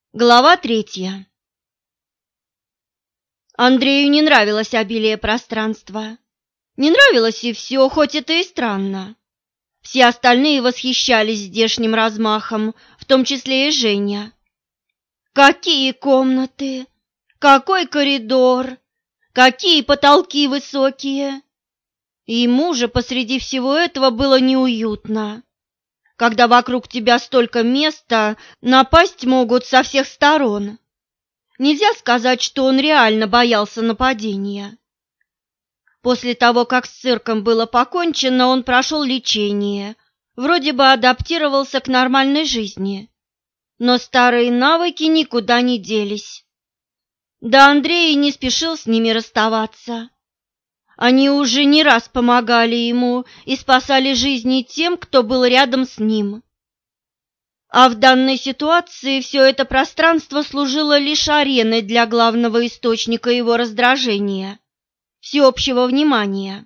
Глава 3. Андрею не нравилось обилие пространства. Не нравилось и все, хоть это и странно. Все остальные восхищались здешним размахом, в том числе и Женя. Какие комнаты! Какой коридор! Какие потолки высокие! Ему же посреди всего этого было неуютно. Когда вокруг тебя столько места, напасть могут со всех сторон. Нельзя сказать, что он реально боялся нападения. После того, как с цирком было покончено, он прошел лечение, вроде бы адаптировался к нормальной жизни. Но старые навыки никуда не делись. Да Андрей не спешил с ними расставаться. Они уже не раз помогали ему и спасали жизни тем, кто был рядом с ним. А в данной ситуации все это пространство служило лишь ареной для главного источника его раздражения – всеобщего внимания.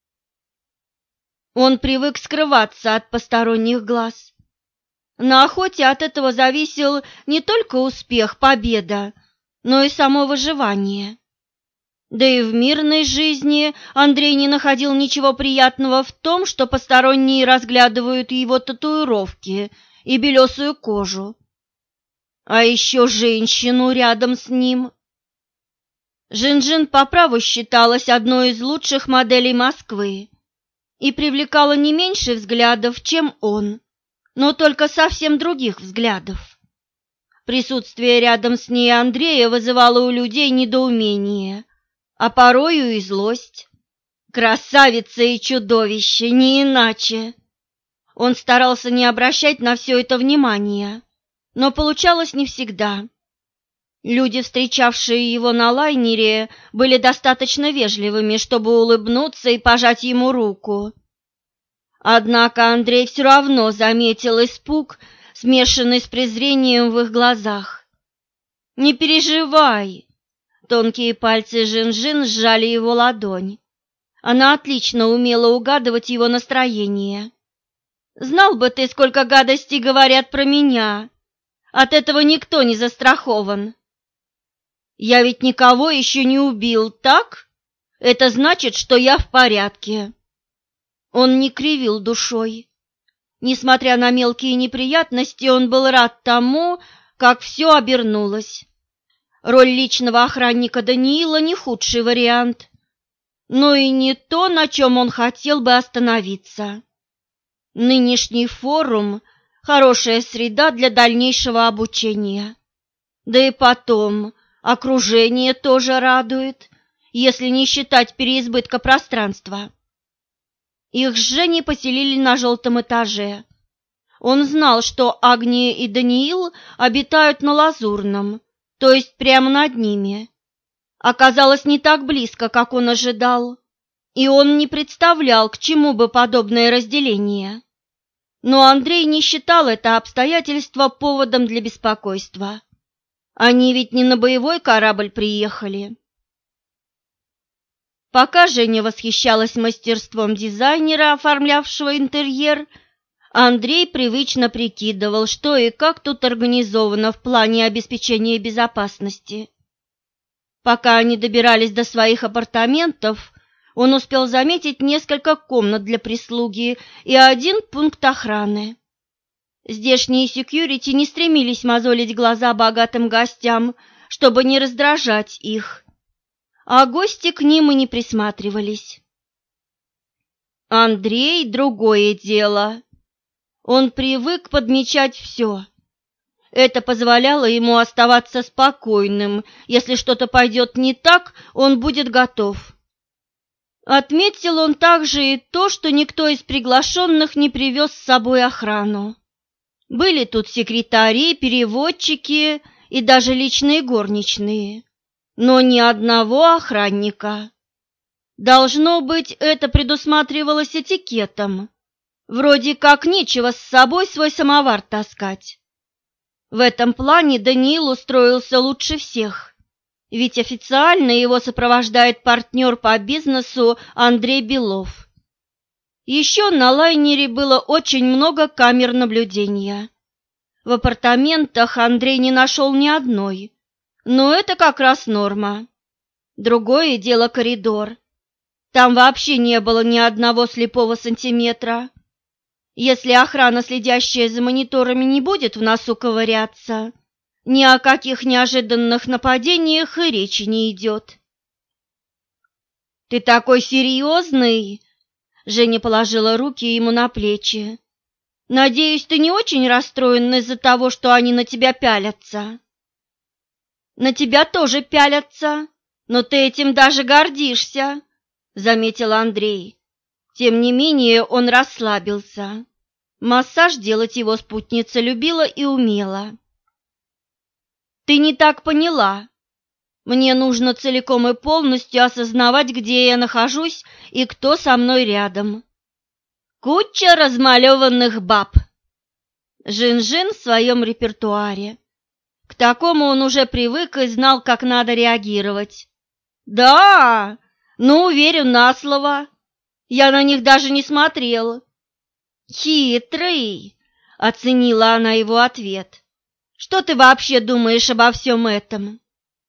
Он привык скрываться от посторонних глаз. На охоте от этого зависел не только успех, победа, но и само выживание. Да и в мирной жизни Андрей не находил ничего приятного в том, что посторонние разглядывают его татуировки и белесую кожу. А еще женщину рядом с ним. Жин-Жин по праву считалась одной из лучших моделей Москвы и привлекала не меньше взглядов, чем он, но только совсем других взглядов. Присутствие рядом с ней Андрея вызывало у людей недоумение, а порою и злость. Красавица и чудовище, не иначе. Он старался не обращать на все это внимания, но получалось не всегда. Люди, встречавшие его на лайнере, были достаточно вежливыми, чтобы улыбнуться и пожать ему руку. Однако Андрей все равно заметил испуг, смешанный с презрением в их глазах. «Не переживай!» Тонкие пальцы Жин-Жин сжали его ладонь. Она отлично умела угадывать его настроение. «Знал бы ты, сколько гадостей говорят про меня. От этого никто не застрахован. Я ведь никого еще не убил, так? Это значит, что я в порядке». Он не кривил душой. Несмотря на мелкие неприятности, он был рад тому, как все обернулось. Роль личного охранника Даниила не худший вариант, но и не то, на чем он хотел бы остановиться. Нынешний форум – хорошая среда для дальнейшего обучения. Да и потом, окружение тоже радует, если не считать переизбытка пространства. Их с Женей поселили на желтом этаже. Он знал, что Агния и Даниил обитают на Лазурном, то есть прямо над ними. Оказалось, не так близко, как он ожидал, и он не представлял, к чему бы подобное разделение. Но Андрей не считал это обстоятельство поводом для беспокойства. Они ведь не на боевой корабль приехали. Пока Женя восхищалась мастерством дизайнера, оформлявшего интерьер, Андрей привычно прикидывал, что и как тут организовано в плане обеспечения безопасности. Пока они добирались до своих апартаментов, он успел заметить несколько комнат для прислуги и один пункт охраны. Здешние секьюрити не стремились мозолить глаза богатым гостям, чтобы не раздражать их, а гости к ним и не присматривались. Андрей – другое дело. Он привык подмечать все. Это позволяло ему оставаться спокойным. Если что-то пойдет не так, он будет готов. Отметил он также и то, что никто из приглашенных не привез с собой охрану. Были тут секретари, переводчики и даже личные горничные, но ни одного охранника. Должно быть, это предусматривалось этикетом. Вроде как нечего с собой свой самовар таскать. В этом плане Даниил устроился лучше всех, ведь официально его сопровождает партнер по бизнесу Андрей Белов. Еще на лайнере было очень много камер наблюдения. В апартаментах Андрей не нашел ни одной, но это как раз норма. Другое дело коридор. Там вообще не было ни одного слепого сантиметра. Если охрана, следящая за мониторами, не будет в носу ковыряться, ни о каких неожиданных нападениях и речи не идет. «Ты такой серьезный!» Женя положила руки ему на плечи. «Надеюсь, ты не очень расстроен из-за того, что они на тебя пялятся?» «На тебя тоже пялятся, но ты этим даже гордишься», — заметил Андрей. Тем не менее он расслабился. Массаж делать его спутница любила и умела. «Ты не так поняла. Мне нужно целиком и полностью осознавать, где я нахожусь и кто со мной рядом. Куча размалеванных баб. Жин-Жин в своем репертуаре. К такому он уже привык и знал, как надо реагировать. Да, ну, верю на слово. Я на них даже не смотрел. Хитрый, оценила она его ответ. Что ты вообще думаешь обо всем этом?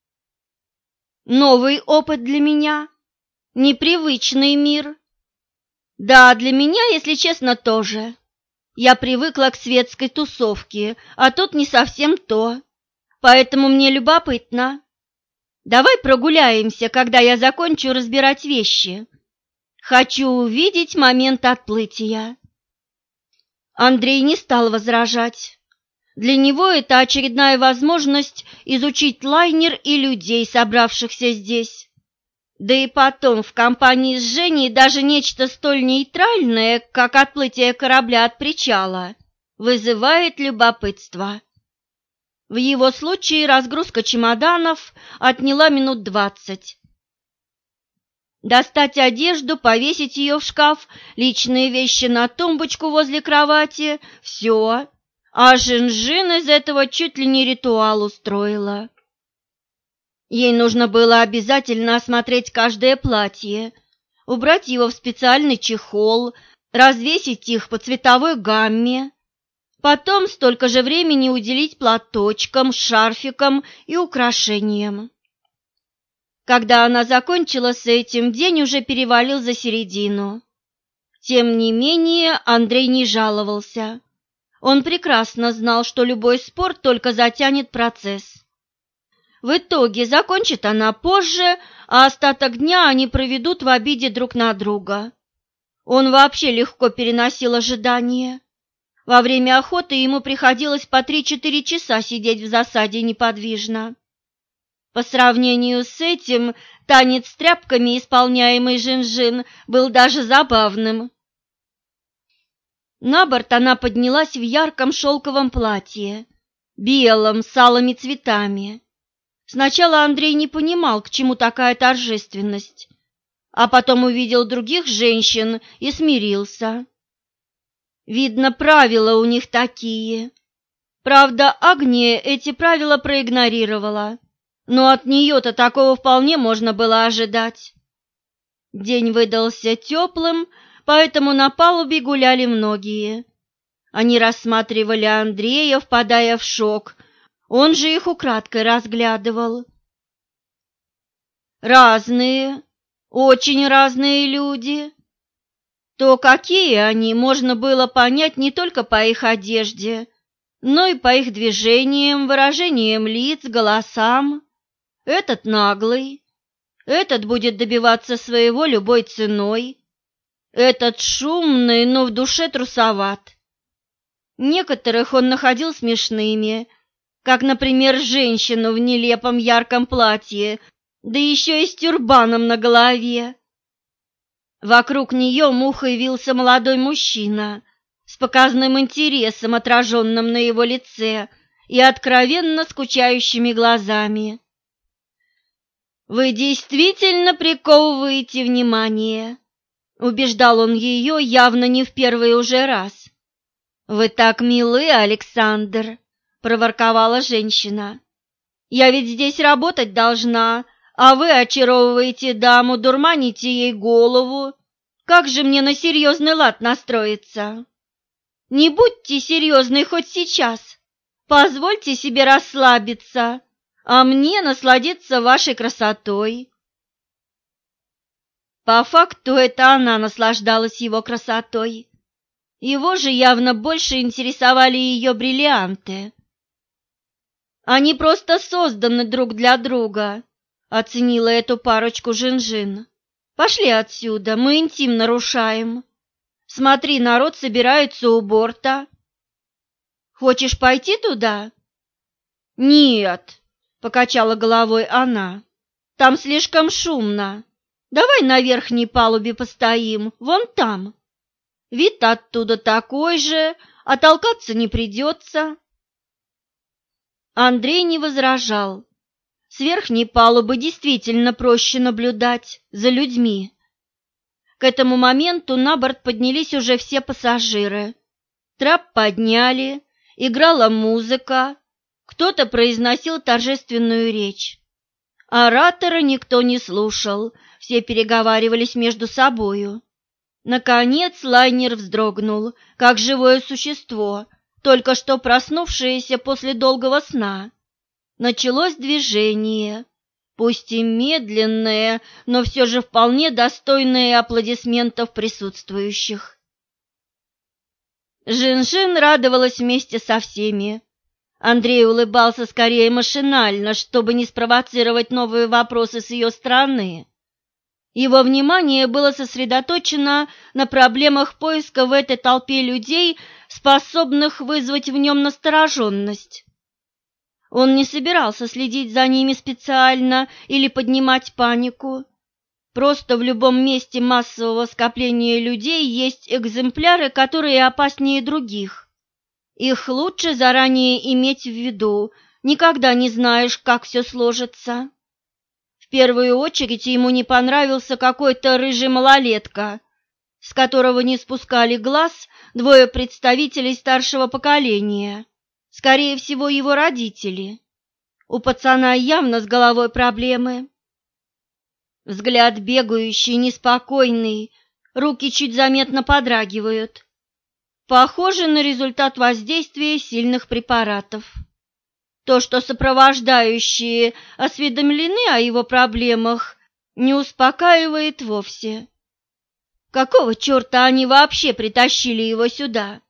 Новый опыт для меня, непривычный мир. Да, для меня, если честно, тоже. Я привыкла к светской тусовке, а тут не совсем то. Поэтому мне любопытно. Давай прогуляемся, когда я закончу разбирать вещи. Хочу увидеть момент отплытия. Андрей не стал возражать. Для него это очередная возможность изучить лайнер и людей, собравшихся здесь. Да и потом, в компании с Женей даже нечто столь нейтральное, как отплытие корабля от причала, вызывает любопытство. В его случае разгрузка чемоданов отняла минут 20. Достать одежду, повесить ее в шкаф, личные вещи на тумбочку возле кровати – все. А Жин-Жин из этого чуть ли не ритуал устроила. Ей нужно было обязательно осмотреть каждое платье, убрать его в специальный чехол, развесить их по цветовой гамме, потом столько же времени уделить платочкам, шарфикам и украшениям. Когда она закончила с этим, день уже перевалил за середину. Тем не менее, Андрей не жаловался. Он прекрасно знал, что любой спор только затянет процесс. В итоге закончит она позже, а остаток дня они проведут в обиде друг на друга. Он вообще легко переносил ожидания. Во время охоты ему приходилось по 3-4 часа сидеть в засаде неподвижно. По сравнению с этим, танец с тряпками, исполняемый Жин-Жин, был даже забавным. На борт она поднялась в ярком шелковом платье, белом, с алыми цветами. Сначала Андрей не понимал, к чему такая торжественность, а потом увидел других женщин и смирился. Видно, правила у них такие. Правда, Агния эти правила проигнорировала, но от нее-то такого вполне можно было ожидать. День выдался теплым, поэтому на палубе гуляли многие. Они рассматривали Андрея, впадая в шок, он же их украдкой разглядывал. Разные, очень разные люди. То, какие они, можно было понять не только по их одежде, но и по их движениям, выражениям лиц, голосам. Этот наглый, этот будет добиваться своего любой ценой, этот шумный, но в душе трусоват. Некоторых он находил смешными, как, например, женщину в нелепом ярком платье, да еще и с тюрбаном на голове. Вокруг нее мухой вился молодой мужчина с показным интересом, отраженным на его лице, и откровенно скучающими глазами. «Вы действительно приковываете внимание», — убеждал он ее явно не в первый уже раз. «Вы так милы, Александр», — проворковала женщина. «Я ведь здесь работать должна, а вы очаровываете даму, дурманите ей голову. Как же мне на серьезный лад настроиться? Не будьте серьезной хоть сейчас. Позвольте себе расслабиться, а мне насладиться вашей красотой». По факту это она наслаждалась его красотой. Его же явно больше интересовали ее бриллианты. «Они просто созданы друг для друга», — оценила эту парочку Жин-Жин. «Пошли отсюда, мы интим нарушаем. Смотри, народ собирается у борта. Хочешь пойти туда?» «Нет», — покачала головой она, — «там слишком шумно. Давай на верхней палубе постоим, вон там. Вид оттуда такой же, а толкаться не придется». Андрей не возражал. С верхней палубы действительно проще наблюдать за людьми. К этому моменту на борт поднялись уже все пассажиры. Трап подняли, играла музыка, кто-то произносил торжественную речь. Оратора никто не слушал, все переговаривались между собою. Наконец лайнер вздрогнул, как живое существо, только что проснувшееся после долгого сна. Началось движение, пусть и медленное, но все же вполне достойное аплодисментов присутствующих. Жин-Жин радовалась вместе со всеми. Андрей улыбался скорее машинально, чтобы не спровоцировать новые вопросы с ее стороны. Его внимание было сосредоточено на проблемах поиска в этой толпе людей, способных вызвать в нем настороженность. Он не собирался следить за ними специально или поднимать панику. Просто в любом месте массового скопления людей есть экземпляры, которые опаснее других. Их лучше заранее иметь в виду, никогда не знаешь, как все сложится. В первую очередь ему не понравился какой-то рыжий малолетка, с которого не спускали глаз двое представителей старшего поколения, скорее всего, его родители. У пацана явно с головой проблемы. Взгляд бегающий, неспокойный, руки чуть заметно подрагивают. Похоже на результат воздействия сильных препаратов. То, что сопровождающие осведомлены о его проблемах, не успокаивает вовсе. Какого черта они вообще притащили его сюда?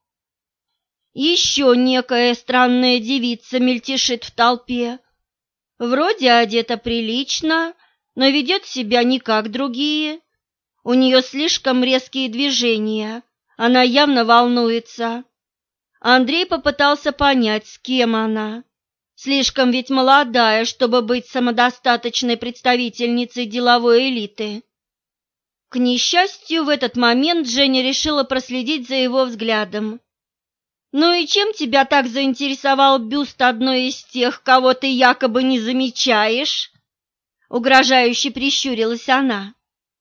Еще некая странная девица мельтешит в толпе. Вроде одета прилично, но ведет себя не как другие. У нее слишком резкие движения, она явно волнуется. Андрей попытался понять, с кем она. Слишком ведь молодая, чтобы быть самодостаточной представительницей деловой элиты. К несчастью, в этот момент Женя решила проследить за его взглядом. «Ну и чем тебя так заинтересовал бюст одной из тех, кого ты якобы не замечаешь?» Угрожающе прищурилась она.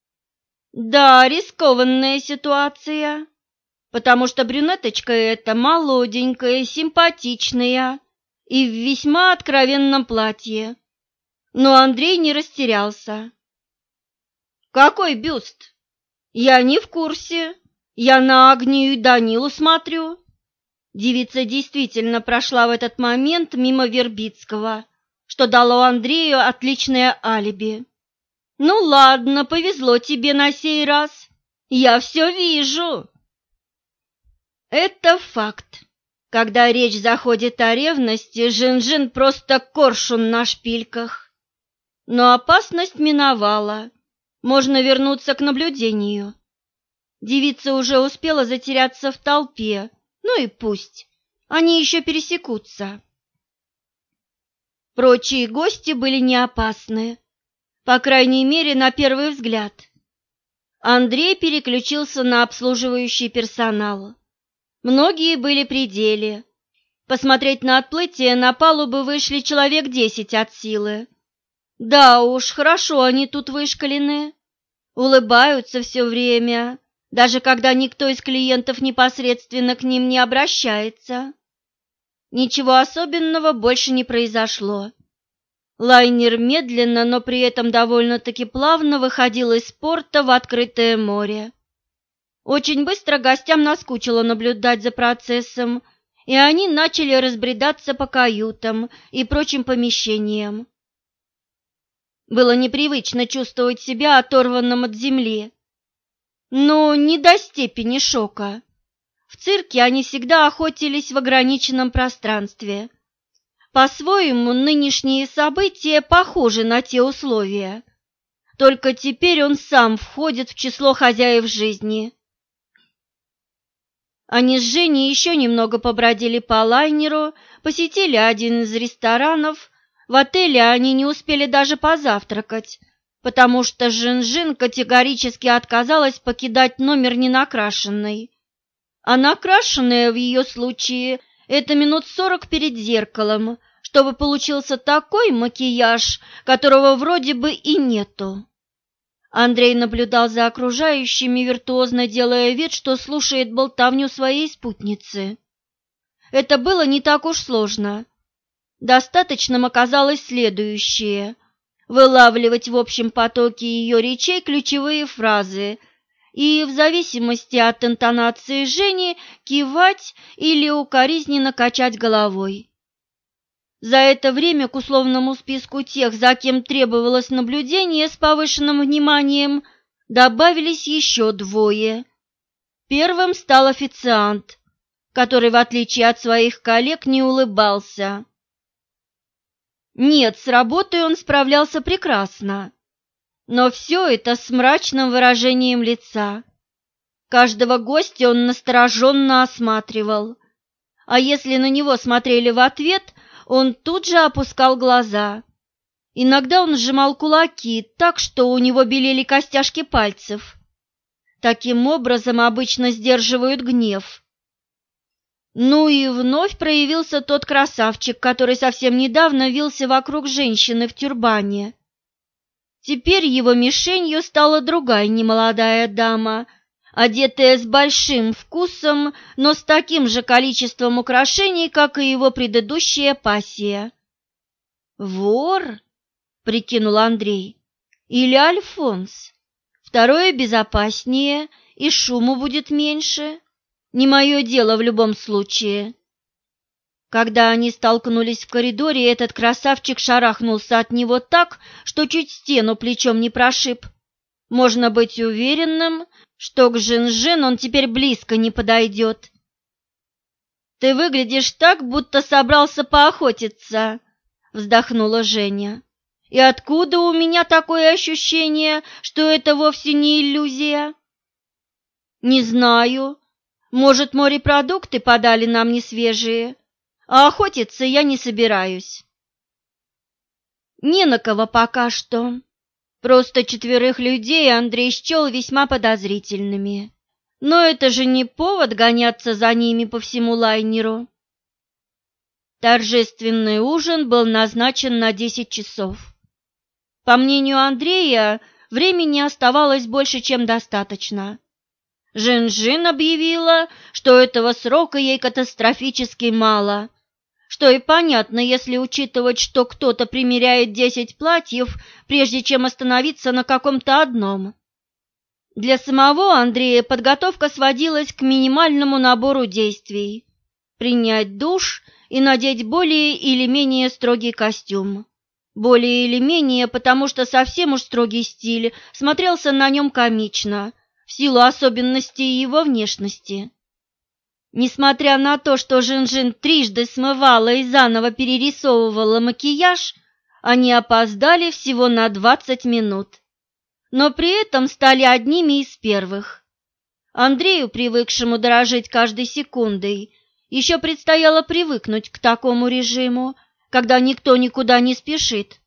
«Да, рискованная ситуация, потому что брюнеточка эта молоденькая, симпатичная и в весьма откровенном платье». Но Андрей не растерялся. «Какой бюст? Я не в курсе. Я на Агнию и Данилу смотрю». Девица действительно прошла в этот момент мимо Вербицкого, что дало Андрею отличное алиби. «Ну ладно, повезло тебе на сей раз. Я все вижу». Это факт. Когда речь заходит о ревности, Жин-Жин просто коршун на шпильках. Но опасность миновала. Можно вернуться к наблюдению. Девица уже успела затеряться в толпе. Ну и пусть. Они еще пересекутся. Прочие гости были не опасны. По крайней мере, на первый взгляд. Андрей переключился на обслуживающий персонал. Многие были при деле. Посмотреть на отплытие на палубу вышли человек 10 от силы. Да уж, хорошо они тут вышкалены. Улыбаются все время, даже когда никто из клиентов непосредственно к ним не обращается. Ничего особенного больше не произошло. Лайнер медленно, но при этом довольно-таки плавно выходил из порта в открытое море. Очень быстро гостям наскучило наблюдать за процессом, и они начали разбредаться по каютам и прочим помещениям. Было непривычно чувствовать себя оторванным от земли, но не до степени шока. В цирке они всегда охотились в ограниченном пространстве. По-своему, нынешние события похожи на те условия. Только теперь он сам входит в число хозяев жизни. Они с Женей еще немного побродили по лайнеру, посетили один из ресторанов. В отеле они не успели даже позавтракать, потому что Жин-Жин категорически отказалась покидать номер ненакрашенной. А накрашенная в ее случае – это минут 40 перед зеркалом, чтобы получился такой макияж, которого вроде бы и нету. Андрей наблюдал за окружающими, виртуозно делая вид, что слушает болтовню своей спутницы. Это было не так уж сложно. Достаточным оказалось следующее – вылавливать в общем потоке ее речей ключевые фразы и, в зависимости от интонации Жени, кивать или укоризненно качать головой. За это время к условному списку тех, за кем требовалось наблюдение с повышенным вниманием, добавились еще двое. Первым стал официант, который, в отличие от своих коллег, не улыбался. Нет, с работой он справлялся прекрасно, но все это с мрачным выражением лица. Каждого гостя он настороженно осматривал, а если на него смотрели в ответ, он тут же опускал глаза. Иногда он сжимал кулаки так, что у него белели костяшки пальцев. Таким образом обычно сдерживают гнев. Ну и вновь проявился тот красавчик, который совсем недавно вился вокруг женщины в тюрбане. Теперь его мишенью стала другая немолодая дама, одетая с большим вкусом, но с таким же количеством украшений, как и его предыдущая пассия. «Вор?» — прикинул Андрей. «Или Альфонс? Второе безопаснее, и шуму будет меньше. Не мое дело в любом случае». Когда они столкнулись в коридоре, этот красавчик шарахнулся от него так, что чуть стену плечом не прошиб. Можно быть уверенным, что к Жин-Жин он теперь близко не подойдет. «Ты выглядишь так, будто собрался поохотиться», — вздохнула Женя. «И откуда у меня такое ощущение, что это вовсе не иллюзия?» «Не знаю. Может, морепродукты подали нам несвежие, а охотиться я не собираюсь». «Не на кого пока что. Просто 4 людей Андрей счел весьма подозрительными. Но это же не повод гоняться за ними по всему лайнеру». Торжественный ужин был назначен на 10 часов. По мнению Андрея, времени оставалось больше, чем достаточно. Жин-Жин объявила, что этого срока ей катастрофически мало, что и понятно, если учитывать, что кто-то примеряет 10 платьев, прежде чем остановиться на каком-то одном. Для самого Андрея подготовка сводилась к минимальному набору действий: принять душ и надеть более или менее строгий костюм. Более или менее, потому что совсем уж строгий стиль смотрелся на нем комично, в силу особенностей его внешности. Несмотря на то, что Жин-Жин трижды смывала и заново перерисовывала макияж, они опоздали всего на 20 минут, но при этом стали одними из первых. Андрею, привыкшему дорожить каждой секундой, еще предстояло привыкнуть к такому режиму, когда никто никуда не спешит.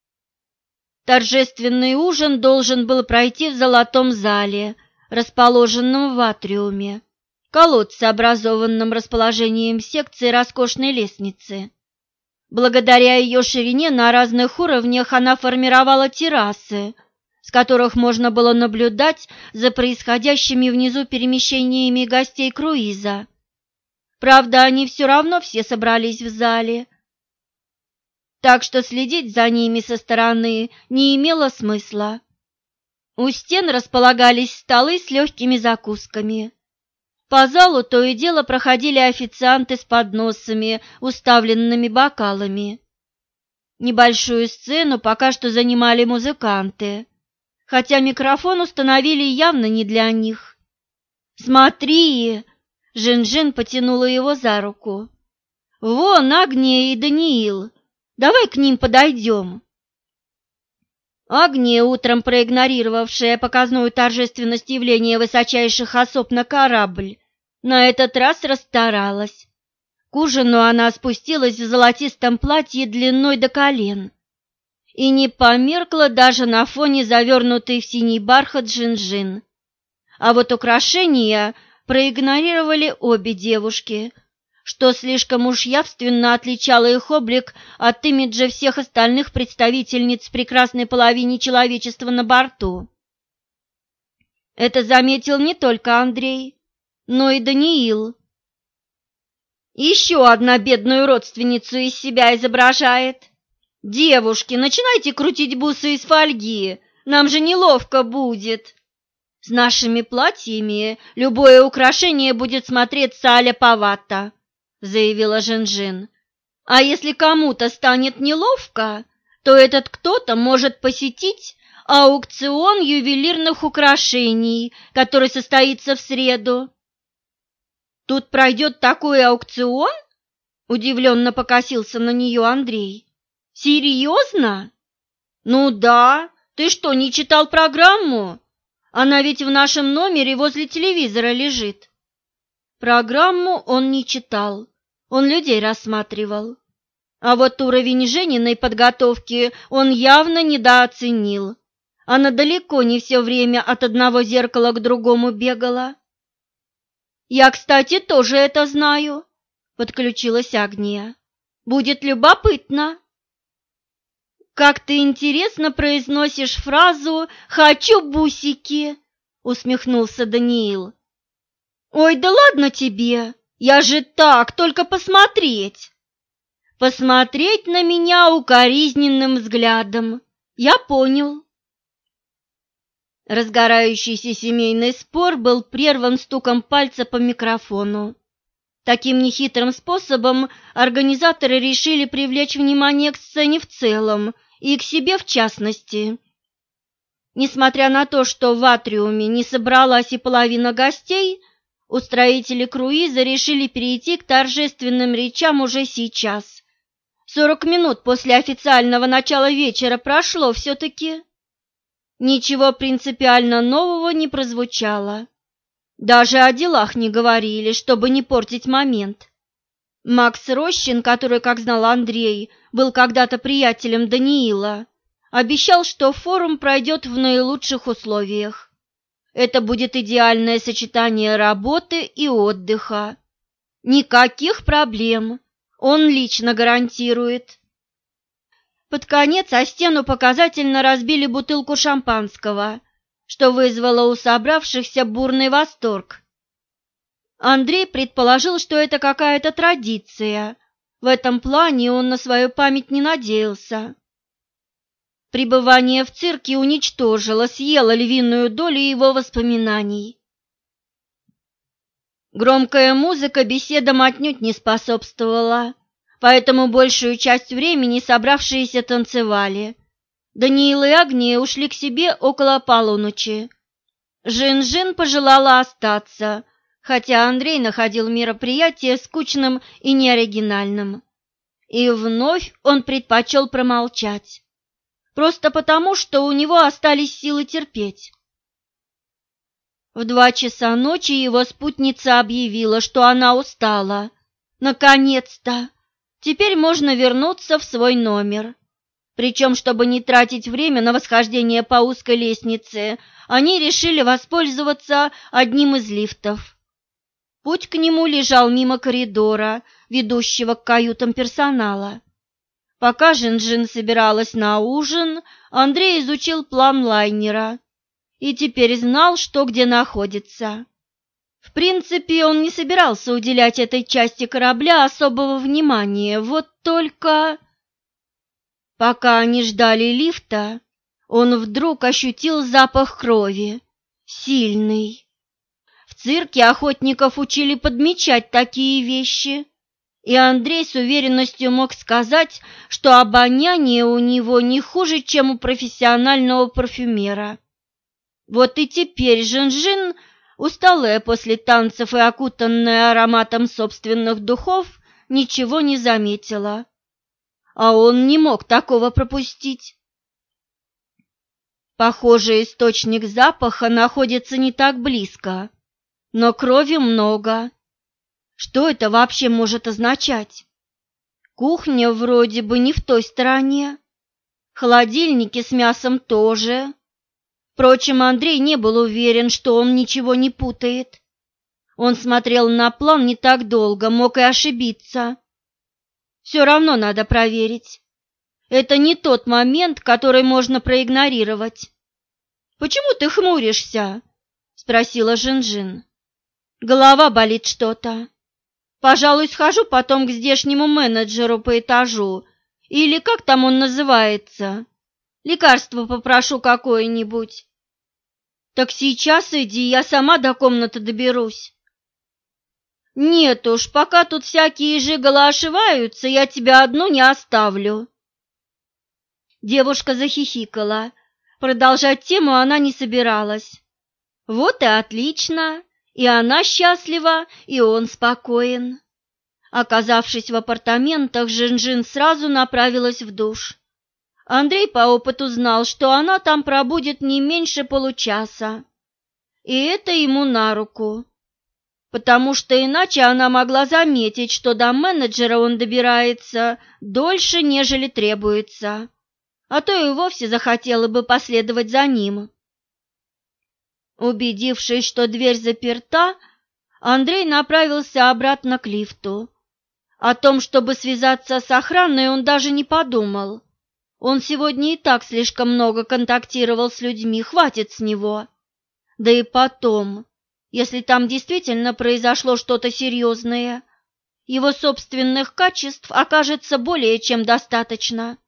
Торжественный ужин должен был пройти в золотом зале, расположенном в атриуме, колодце, образованном расположением секции роскошной лестницы. Благодаря ее ширине на разных уровнях она формировала террасы, с которых можно было наблюдать за происходящими внизу перемещениями гостей круиза. Правда, они все равно все собрались в зале, так что следить за ними со стороны не имело смысла. У стен располагались столы с легкими закусками. По залу то и дело проходили официанты с подносами, уставленными бокалами. Небольшую сцену пока что занимали музыканты, хотя микрофон установили явно не для них. «Смотри!» — Жин-Жин потянула его за руку. «Вон Агния и Даниил. Давай к ним подойдем». Агния, утром проигнорировавшая показную торжественность явления высочайших особ на корабль, на этот раз расстаралась. К ужину она спустилась в золотистом платье длиной до колен и не померкла даже на фоне завернутой в синий бархат Жин-Жин. А вот украшения проигнорировали обе девушки, что слишком уж явственно отличало их облик от имиджа всех остальных представительниц прекрасной половины человечества на борту. Это заметил не только Андрей, но и Даниил. «Еще одна бедную родственницу из себя изображает. Девушки, начинайте крутить бусы из фольги, нам же неловко будет. С нашими платьями любое украшение будет смотреться аляповато», заявила Жин-Жин. «А если кому-то станет неловко, то этот кто-то может посетить аукцион ювелирных украшений, который состоится в среду». «Тут пройдет такой аукцион?» – удивленно покосился на нее Андрей. «Серьезно?» «Ну да, ты что, не читал программу? Она ведь в нашем номере возле телевизора лежит». Программу он не читал, он людей рассматривал. А вот уровень Жениной подготовки он явно недооценил. Она далеко не все время от одного зеркала к другому бегала. «Я, кстати, тоже это знаю», — подключилась Агния. «Будет любопытно». «Как ты интересно произносишь фразу «хочу бусики», — усмехнулся Даниил. «Ой, да ладно тебе, я же так, только посмотреть». «Посмотреть на меня укоризненным взглядом. Я понял». Разгорающийся семейный спор был прерван стуком пальца по микрофону. Таким нехитрым способом организаторы решили привлечь внимание к сцене в целом и к себе в частности. Несмотря на то, что в атриуме не собралась и половина гостей, устроители круиза решили перейти к торжественным речам уже сейчас. 40 минут после официального начала вечера прошло все-таки. Ничего принципиально нового не прозвучало. Даже о делах не говорили, чтобы не портить момент. Макс Рощин, который, как знал Андрей, был когда-то приятелем Даниила, обещал, что форум пройдет в наилучших условиях. Это будет идеальное сочетание работы и отдыха. Никаких проблем, он лично гарантирует. Под конец о стену показательно разбили бутылку шампанского, что вызвало у собравшихся бурный восторг. Андрей предположил, что это какая-то традиция. В этом плане он на свою память не надеялся. Пребывание в цирке уничтожило, съело львиную долю его воспоминаний. Громкая музыка беседам отнюдь не способствовала, поэтому большую часть времени собравшиеся танцевали. Даниил и Агния ушли к себе около полуночи. Жин-Жин пожелала остаться, хотя Андрей находил мероприятие скучным и неоригинальным. И вновь он предпочел промолчать, просто потому, что у него остались силы терпеть. В 2 часа ночи его спутница объявила, что она устала. Наконец-то! Теперь можно вернуться в свой номер. Причем, чтобы не тратить время на восхождение по узкой лестнице, они решили воспользоваться одним из лифтов. Путь к нему лежал мимо коридора, ведущего к каютам персонала. Пока Жин-Жин собиралась на ужин, Андрей изучил план лайнера и теперь знал, что где находится. В принципе, он не собирался уделять этой части корабля особого внимания, вот только... Пока они ждали лифта, он вдруг ощутил запах крови, сильный. В цирке охотников учили подмечать такие вещи, и Андрей с уверенностью мог сказать, что обоняние у него не хуже, чем у профессионального парфюмера. Вот и теперь Жин-Жин, усталая после танцев и окутанная ароматом собственных духов, ничего не заметила. А он не мог такого пропустить. Похоже, источник запаха находится не так близко, но крови много. Что это вообще может означать? Кухня вроде бы не в той стороне, холодильники с мясом тоже. Впрочем, Андрей не был уверен, что он ничего не путает. Он смотрел на план не так долго, мог и ошибиться. Все равно надо проверить. Это не тот момент, который можно проигнорировать. «Почему ты хмуришься?» – спросила Жин-Жин. «Голова болит что-то. Пожалуй, схожу потом к здешнему менеджеру по этажу, или как там он называется. Лекарство попрошу какое-нибудь». «Так сейчас иди, я сама до комнаты доберусь». «Нет уж, пока тут всякие жиголо ошиваются, я тебя одну не оставлю». Девушка захихикала. Продолжать тему она не собиралась. Вот и отлично, и она счастлива, и он спокоен. Оказавшись в апартаментах, Жин-Жин сразу направилась в душ. Андрей по опыту знал, что она там пробудет не меньше получаса. И это ему на руку, потому что иначе она могла заметить, что до менеджера он добирается дольше, нежели требуется, а то и вовсе захотела бы последовать за ним. Убедившись, что дверь заперта, Андрей направился обратно к лифту. О том, чтобы связаться с охраной, он даже не подумал. Он сегодня и так слишком много контактировал с людьми, хватит с него. Да и потом, если там действительно произошло что-то серьезное, его собственных качеств окажется более чем достаточно.